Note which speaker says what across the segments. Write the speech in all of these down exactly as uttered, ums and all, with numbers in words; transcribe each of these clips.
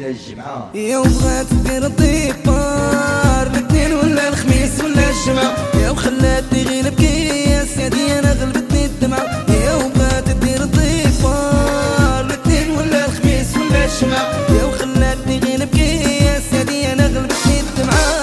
Speaker 1: ولا الجمعة،
Speaker 2: يا وبغات دير الديبار الاثنين ولا الخميس ولا الجمعة، يا وخلاتني غير نبكي يا سيدي انا غلبتني الدمعة، يا وبغات دير الديبار الاثنين ولا الخميس ولا الجمعة، يا وخلاتني غير نبكي يا سيدي انا غلبتني الدمعة.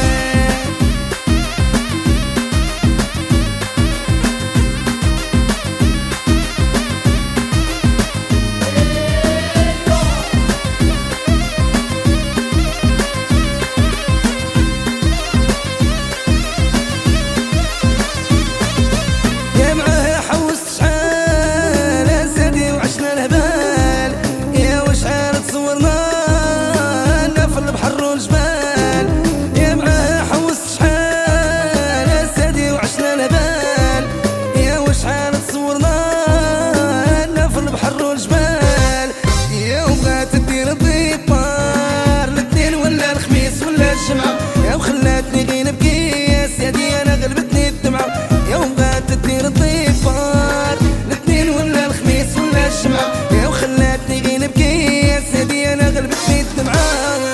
Speaker 2: يا وخلاتني غير نبكي يا سيدي انا غلبتني الدمعة، يا وبغات دير الضيفار الاثنين ولا الخميس ولا الجمعة، يا وخلاتني غير نبكي يا سيدي انا غلبتني الدمعة.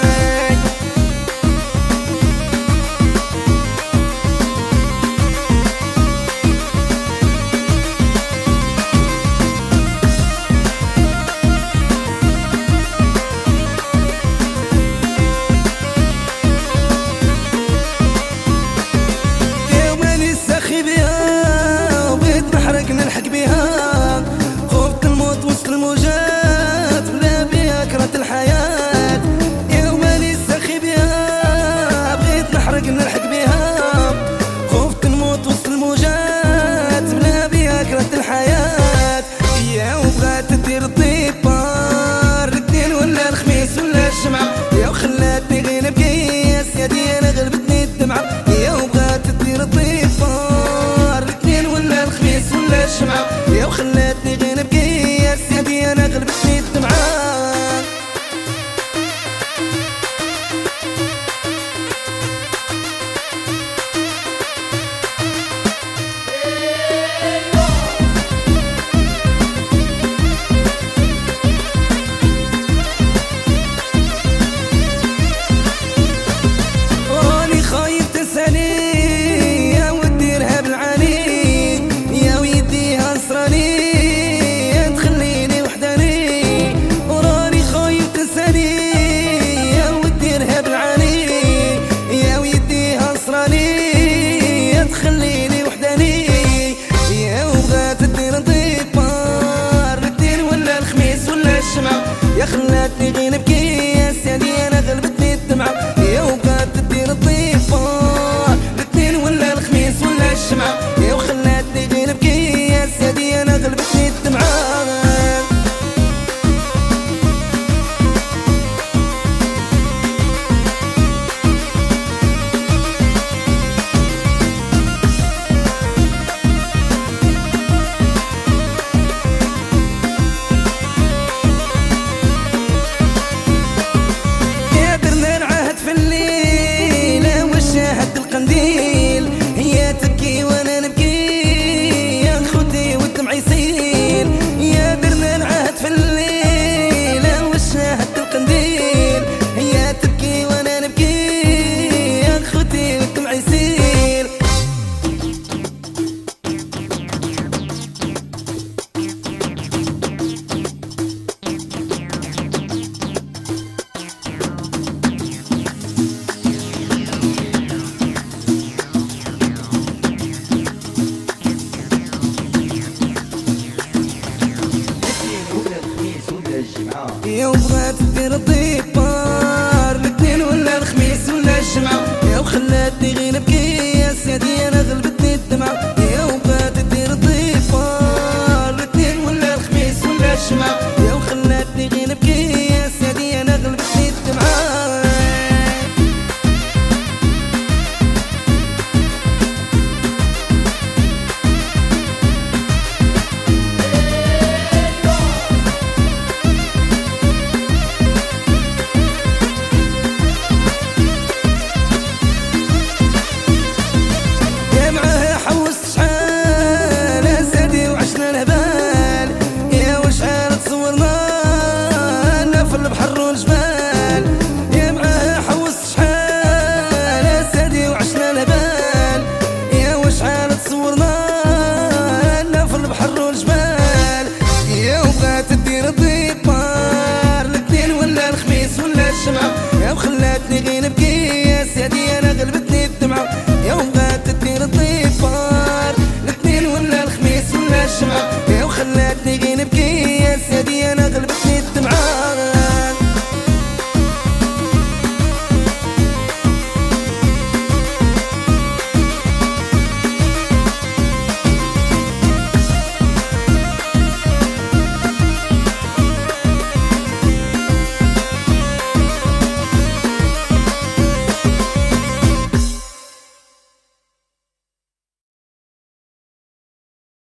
Speaker 2: نلحق بيها خفت الموت وسط الموجات بلا بيها كرهت الحياة، يا ومالي السخي بيها بغيت نحرق نلحق بيها خفت الموت وسط الموجات بلا بيها كرهت الحياة، يا وبغات دير الديبار الاثنين ولا الخميس ولا الجمعة، يا وخلاتني غير نبكي يا سيدي انا غلبتني الدمعة، يا وبغات دير الديبار الاثنين ولا الخميس ولا الجمعة، يا وخلاتني غير نبكي يا سيدي انا غلبتني الدمعة. راني خايف تنساني يا وديرها بالعاني، يا ويديها نصراني يا تخليني وحداني، وراني خايف تنساني يا وديرها بالعاني، يا ويديها نصراني يا تخليني وحداني، يا وبغات دير الديبار الاثنين ولا الخميس ولا الجمعة، يا خلاتني غير نبكي يا سيدي انا غلبتني الدمعة، يا وبغات دير الديبار الاثنين ولا الخميس ولا الجمعة، يا وخلاتني غير نبكي يا سيدي انا غلبتني الدمعة. القنديل هي تبكي وانا نبكي يا خدي والدمع يسيل، يا درنا العهد في الليل وشاهدت القنديل هي تبكي وانا نبكي يا خدي والدمع يسيل. يا وبغات دير الديبار الاثنين ولا الخميس ولا الجمعة، يا وخلاتني غير نبكي